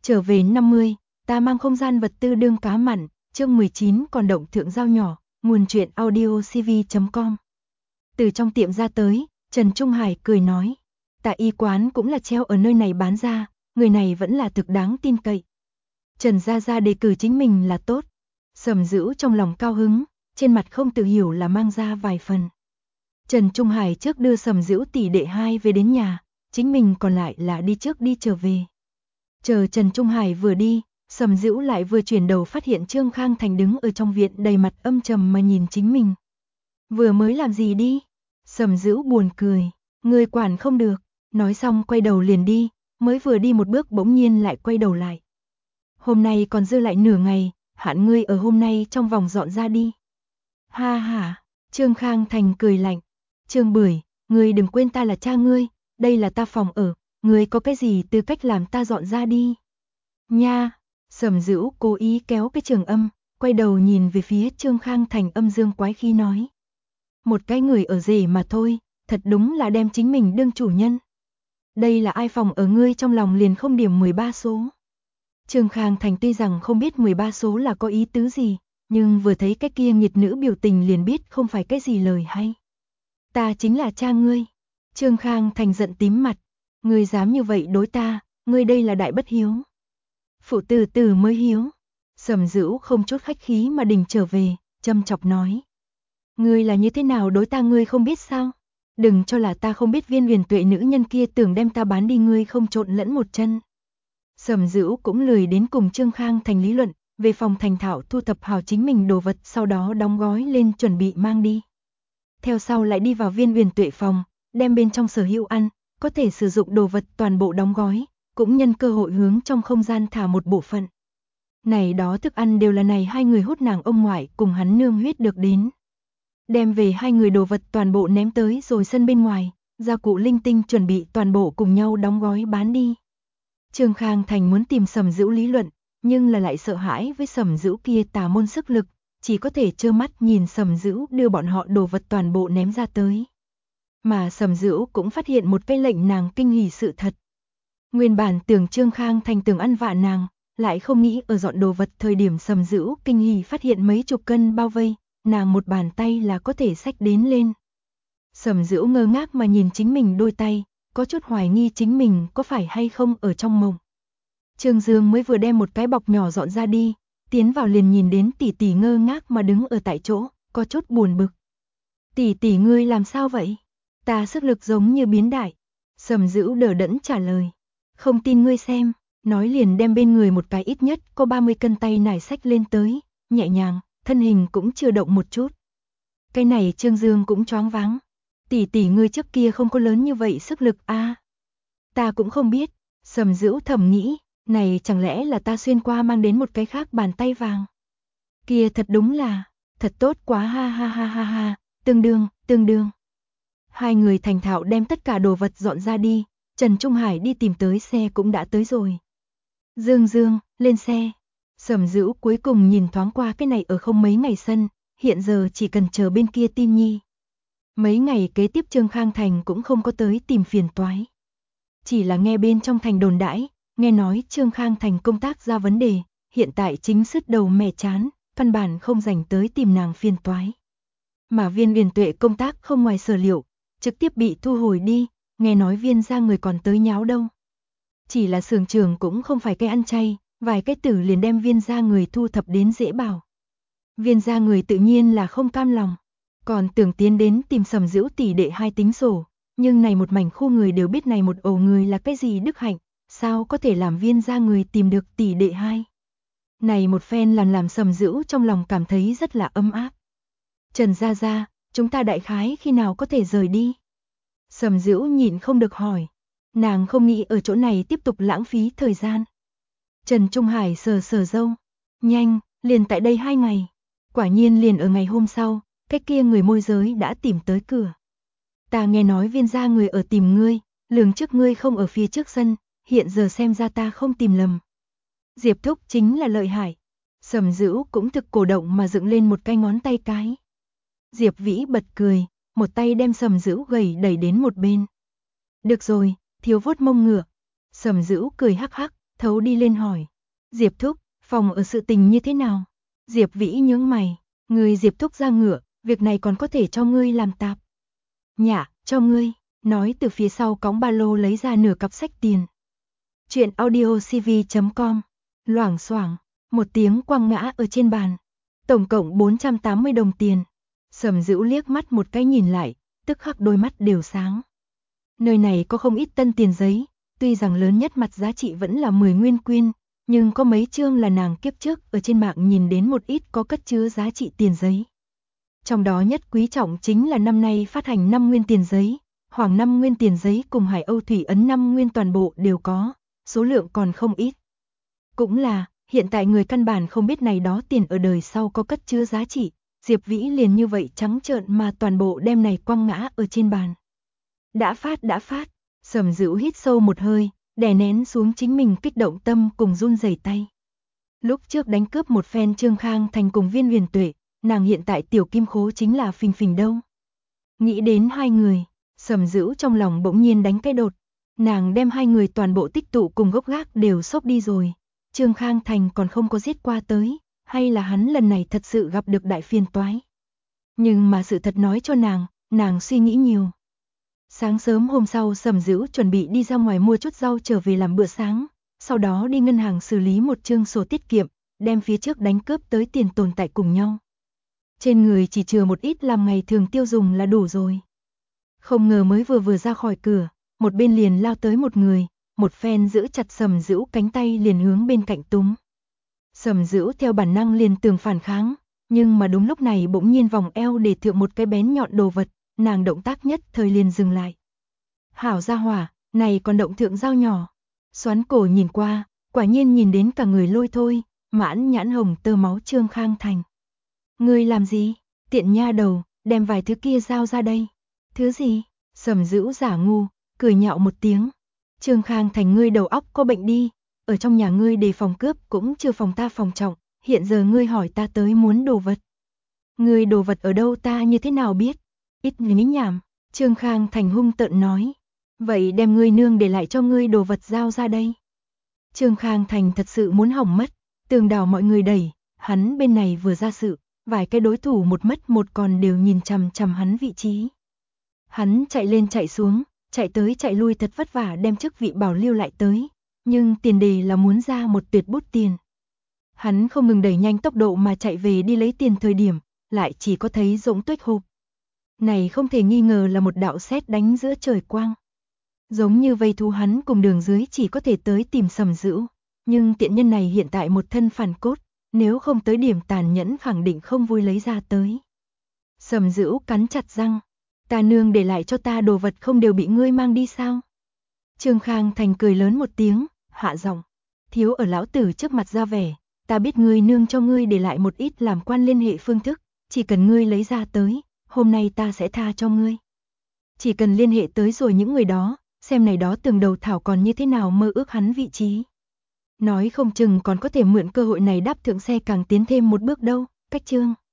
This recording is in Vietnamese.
Trở về 50, ta mang không gian vật tư đương cá mặn, chương 19 còn động thượng dao nhỏ, nguồn truyện audiocv.com. Từ trong tiệm ra tới, Trần Trung Hải cười nói, tạ y quán cũng là treo ở nơi này bán ra, người này vẫn là thực đáng tin cậy. Trần Gia Gia đề cử chính mình là tốt. Sầm Dữu trong lòng cao hứng, trên mặt không tự hiểu là mang ra vài phần. Trần Trung Hải trước đưa Sầm Dữu tỷ đệ hai về đến nhà, chính mình còn lại là đi trước đi trở về. Chờ Trần Trung Hải vừa đi, Sầm Dữu lại vừa chuyển đầu phát hiện Trương Khang Thành đứng ở trong viện đầy mặt âm trầm mà nhìn chính mình. Vừa mới làm gì đi? Sầm Dữu buồn cười, người quản không được, nói xong quay đầu liền đi, mới vừa đi một bước bỗng nhiên lại quay đầu lại. Hôm nay còn dư lại nửa ngày, hạn ngươi ở hôm nay trong vòng dọn ra đi. Ha ha, Trương Khang Thành cười lạnh, Trương Bưởi, ngươi đừng quên ta là cha ngươi, đây là ta phòng ở, ngươi có cái gì tư cách làm ta dọn ra đi. Nha, Sầm Dữu cố ý kéo cái trường âm, quay đầu nhìn về phía Trương Khang Thành âm dương quái khí nói. Một cái người ở rể mà thôi, thật đúng là đem chính mình đương chủ nhân. Đây là ai phòng ở ngươi trong lòng liền không điểm 13 số. Trương Khang Thành tuy rằng không biết 13 số là có ý tứ gì, nhưng vừa thấy cái kia nghiệt nữ biểu tình liền biết không phải cái gì lời hay. Ta chính là cha ngươi. Trương Khang Thành giận tím mặt. Ngươi dám như vậy đối ta, ngươi đây là đại bất hiếu. Phụ từ từ mới hiếu. Sầm Dữu không chút khách khí mà đình trở về, châm chọc nói. Ngươi là như thế nào đối ta ngươi không biết sao? Đừng cho là ta không biết Viên Huyền Tuệ nữ nhân kia tưởng đem ta bán đi ngươi không trộn lẫn một chân. Sầm Dữu cũng lười đến cùng Trương Khang Thành lý luận, về phòng thành thạo thu thập hào chính mình đồ vật sau đó đóng gói lên chuẩn bị mang đi. Theo sau lại đi vào Viên Huyền Tuệ phòng, đem bên trong sở hữu ăn, có thể sử dụng đồ vật toàn bộ đóng gói, cũng nhân cơ hội hướng trong không gian thả một bộ phận. Này đó thức ăn đều là này hai người hút nàng ông ngoại cùng hắn nương huyết được đến. Đem về hai người đồ vật toàn bộ ném tới rồi sân bên ngoài, gia cụ linh tinh chuẩn bị toàn bộ cùng nhau đóng gói bán đi. Trương Khang Thành muốn tìm Sầm Dữu lý luận, nhưng là lại sợ hãi với Sầm Dữu kia tà môn sức lực, chỉ có thể trơ mắt nhìn Sầm Dữu đưa bọn họ đồ vật toàn bộ ném ra tới. Mà Sầm Dữu cũng phát hiện một cái lệnh nàng kinh hỉ sự thật. Nguyên bản tưởng Trương Khang Thành tưởng ăn vạ nàng, lại không nghĩ ở dọn đồ vật thời điểm Sầm Dữu kinh hỉ phát hiện mấy chục cân bao vây, nàng một bàn tay là có thể xách đến lên. Sầm Dữu ngơ ngác mà nhìn chính mình đôi tay, có chút hoài nghi chính mình có phải hay không ở trong mộng. Trương Dương mới vừa đem một cái bọc nhỏ dọn ra đi, tiến vào liền nhìn đến tỷ tỷ ngơ ngác mà đứng ở tại chỗ, có chút buồn bực. Tỷ tỷ ngươi làm sao vậy? Ta sức lực giống như biến đại. Sầm Dữu đờ đẫn trả lời. Không tin ngươi xem, nói liền đem bên người một cái ít nhất có 30 cân tay nải xách lên tới, nhẹ nhàng, thân hình cũng chưa động một chút. Cái này Trương Dương cũng choáng váng. Tỷ tỷ ngươi trước kia không có lớn như vậy sức lực a. Ta cũng không biết, Sầm Dữu thầm nghĩ, này chẳng lẽ là ta xuyên qua mang đến một cái khác bàn tay vàng. Kia thật đúng là, thật tốt quá ha ha ha ha ha, tương đương. Hai người thành thạo đem tất cả đồ vật dọn ra đi, Trần Trung Hải đi tìm tới xe cũng đã tới rồi. Dương, lên xe. Sầm Dữu cuối cùng nhìn thoáng qua cái này ở không mấy ngày sân, hiện giờ chỉ cần chờ bên kia tin nhi. Mấy ngày kế tiếp Trương Khang Thành cũng không có tới tìm phiền toái. Chỉ là nghe bên trong thành đồn đãi, nghe nói Trương Khang Thành công tác ra vấn đề, hiện tại chính sứt đầu mẻ chán, căn bản không rảnh tới tìm nàng phiền toái. Mà Viên Huyền Tuệ công tác không ngoài sở liệu, trực tiếp bị thu hồi đi, nghe nói Viên gia người còn tới nháo đâu. Chỉ là xưởng trưởng cũng không phải cái ăn chay, vài cái tử liền đem Viên gia người thu thập đến dễ bảo. Viên gia người tự nhiên là không cam lòng, còn tưởng tiến đến tìm Sầm Dữu tỷ đệ hai tính sổ, nhưng này một mảnh khu người đều biết này một ổ người là cái gì đức hạnh, sao có thể làm Viên gia người tìm được tỷ đệ hai. Này một phen làm Sầm Dữu trong lòng cảm thấy rất là ấm áp. Trần Gia Gia, chúng ta đại khái khi nào có thể rời đi? Sầm Dữu nhịn không được hỏi, nàng không nghĩ ở chỗ này tiếp tục lãng phí thời gian. Trần Trung Hải sờ râu, nhanh, liền tại đây 2 ngày. Quả nhiên liền ở ngày hôm sau, cái kia người môi giới đã tìm tới cửa. Ta nghe nói Viên gia người ở tìm ngươi, lường trước ngươi không ở phía trước sân, hiện giờ xem ra ta không tìm lầm. Diệp Thúc chính là lợi hại. Sầm Dữu cũng thực cổ động mà dựng lên một cái ngón tay cái. Diệp Vĩ bật cười, một tay đem Sầm Dữu gầy đẩy đến một bên. Được rồi, thiếu vuốt mông ngựa. Sầm Dữu cười hắc hắc, thấu đi lên hỏi. Diệp thúc, phòng ở sự tình như thế nào? Diệp Vĩ nhướng mày, ngươi Diệp thúc ra ngựa, việc này còn có thể cho ngươi làm tạp. Nhả, cho ngươi, nói từ phía sau cõng ba lô lấy ra nửa cặp sách tiền. Chuyện audiocv.com, loảng xoảng, một tiếng quăng ngã ở trên bàn. Tổng cộng 480 đồng tiền. Sầm Dữu liếc mắt một cái nhìn lại, tức khắc đôi mắt đều sáng. Nơi này có không ít tân tiền giấy, tuy rằng lớn nhất mặt giá trị vẫn là 10 nguyên quyên, nhưng có mấy chương là nàng kiếp trước ở trên mạng nhìn đến một ít có cất chứa giá trị tiền giấy. Trong đó nhất quý trọng chính là năm nay phát hành 5 nguyên tiền giấy, Hoàng 5 nguyên tiền giấy cùng Hải Âu Thủy Ấn 5 nguyên toàn bộ đều có, số lượng còn không ít. Cũng là, hiện tại người căn bản không biết này đó tiền ở đời sau có cất chứa giá trị, Diệp Vĩ liền như vậy trắng trợn mà toàn bộ đem này quăng ngã ở trên bàn. Đã phát, Sầm Dữu hít sâu một hơi, đè nén xuống chính mình kích động tâm cùng run rẩy tay. Lúc trước đánh cướp một phen Trương Khang Thành cùng Viên Huyền Tuệ, nàng hiện tại tiểu kim khố chính là phình phình đâu. Nghĩ đến hai người, Sầm Dữu trong lòng bỗng nhiên đánh cái đột, nàng đem hai người toàn bộ tích tụ cùng gốc gác đều xốc đi rồi. Trương Khang Thành còn không có giết qua tới, hay là hắn lần này thật sự gặp được đại phiền toái. Nhưng mà sự thật nói cho nàng suy nghĩ nhiều. Sáng sớm hôm sau Sầm Dữu chuẩn bị đi ra ngoài mua chút rau trở về làm bữa sáng, sau đó đi ngân hàng xử lý một chương sổ tiết kiệm, đem phía trước đánh cướp tới tiền tồn tại cùng nhau. Trên người chỉ chừa một ít làm ngày thường tiêu dùng là đủ rồi. Không ngờ mới vừa ra khỏi cửa, một bên liền lao tới một người, một phen giữ chặt Sầm Dữu cánh tay liền hướng bên cạnh túm. Sầm Dữu theo bản năng liền tưởng phản kháng, nhưng mà đúng lúc này bỗng nhiên vòng eo để thượng một cái bén nhọn đồ vật, nàng động tác nhất thời liền dừng lại. Hảo gia hỏa, này còn động thượng dao nhỏ. Xoắn cổ nhìn qua, quả nhiên nhìn đến cả người lôi thôi, mãn nhãn hồng tơ máu Trương Khang Thành. Ngươi làm gì? Tiện nha đầu, đem vài thứ kia giao ra đây. Thứ gì? Sầm Dữu giả ngu, cười nhạo một tiếng. Trương Khang Thành ngươi đầu óc có bệnh đi, ở trong nhà ngươi đề phòng cướp cũng chưa phòng ta phòng trọng, hiện giờ ngươi hỏi ta tới muốn đồ vật. Ngươi đồ vật ở đâu ta như thế nào biết? Ít lý nhảm, Trương Khang Thành hung tợn nói. Vậy đem ngươi nương để lại cho ngươi đồ vật giao ra đây. Trương Khang Thành thật sự muốn hỏng mất, tường đảo mọi người đẩy, hắn bên này vừa ra sự, vài cái đối thủ một mất một còn đều nhìn chằm chằm hắn vị trí. Hắn chạy lên chạy xuống, chạy tới chạy lui thật vất vả đem chức vị bảo lưu lại tới, nhưng tiền đề là muốn ra một tuyệt bút tiền. Hắn không ngừng đẩy nhanh tốc độ mà chạy về đi lấy tiền thời điểm, lại chỉ có thấy rỗng tuếch hộp. Này không thể nghi ngờ là một đạo sét đánh giữa trời quang. Giống như vây thú hắn cùng đường dưới chỉ có thể tới tìm Sầm Dữu, nhưng tiện nhân này hiện tại một thân phản cốt, nếu không tới điểm tàn nhẫn khẳng định không vui lấy ra tới. Sầm Dữu cắn chặt răng, ta nương để lại cho ta đồ vật không đều bị ngươi mang đi sao? Trương Khang Thành cười lớn một tiếng, hạ giọng, thiếu ở lão tử trước mặt ra vẻ, ta biết ngươi nương cho ngươi để lại một ít làm quan liên hệ phương thức, chỉ cần ngươi lấy ra tới, hôm nay ta sẽ tha cho ngươi. Chỉ cần liên hệ tới rồi những người đó, xem này đó tường đầu thảo còn như thế nào mơ ước hắn vị trí. Nói không chừng còn có thể mượn cơ hội này đáp thượng xe càng tiến thêm một bước đâu, cách chương.